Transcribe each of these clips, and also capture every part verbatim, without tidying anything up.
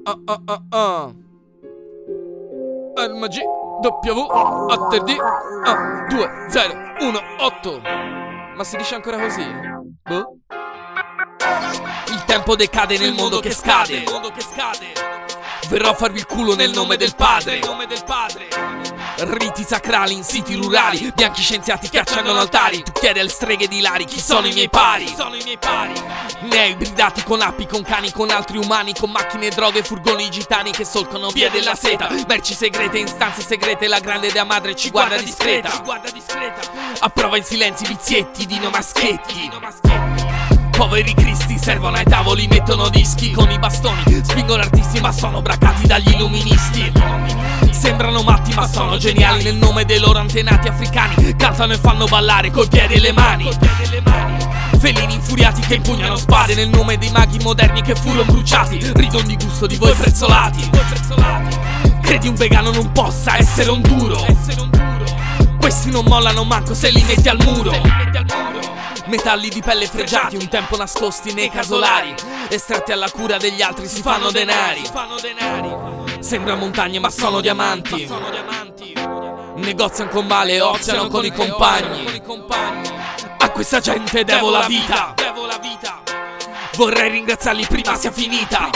ah ah ah ah. R M G W A T D A due zero uno otto. Ma si dice ancora così? Boh. Il tempo decade nel mondo che scade. Verrò a farvi il culo nel nome del padre. Riti sacrali in siti rurali, bianchi scienziati che accendono altari. Tu chiedi alle streghe di Lari chi sono i miei pari. Ne hai ibridati con api, con cani, con altri umani, con macchine, droghe, furgoni gitani che solcano via della seta. Merci segrete in stanze segrete, la grande dea madre ci guarda discreta. Approva in silenzi vizietti, dino maschetti. Poveri cristi servono ai tavoli, mettono dischi con i bastoni, spingono artisti ma sono bracati dagli illuministi. Sembrano matti ma sono geniali, nel nome dei loro antenati africani cantano e fanno ballare coi piedi e le mani. Felini infuriati che impugnano spade nel nome dei maghi moderni che furono bruciati. Ridono di gusto di voi prezzolati. Credi un vegano non possa essere un duro? Questi non mollano manco se li metti al muro. Metalli di pelle fregiati, un tempo nascosti nei casolari, estratti alla cura degli altri si fanno denari. Sembra montagne ma sono diamanti. Negoziano con male e oziano con i compagni. A questa gente devo la vita. Vorrei ringraziarli prima sia finita.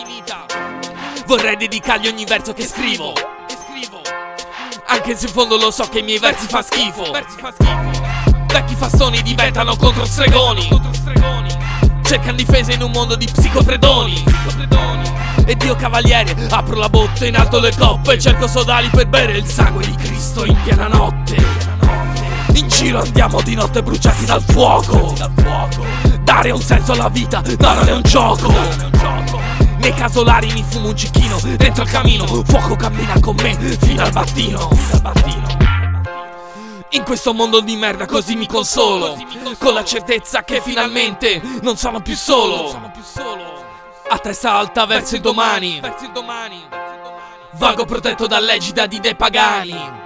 Vorrei dedicargli ogni verso che scrivo, anche se in fondo lo so che i miei versi fa schifo. Vecchi fastoni diventano contro stregoni, cercano difesa in un mondo di psicopredoni. Ed io cavaliere apro la botte, in alto le coppe, cerco sodali per bere il sangue di Cristo in piena notte. In giro andiamo di notte bruciati dal fuoco. Dare un senso alla vita, no, non è un gioco. Nei casolari mi fumo un cicchino, dentro il camino fuoco cammina con me fino al mattino. In questo mondo di merda così mi consolo, con la certezza che finalmente non sono più solo. A testa alta verso il domani, vago protetto dall'egida di dei pagani.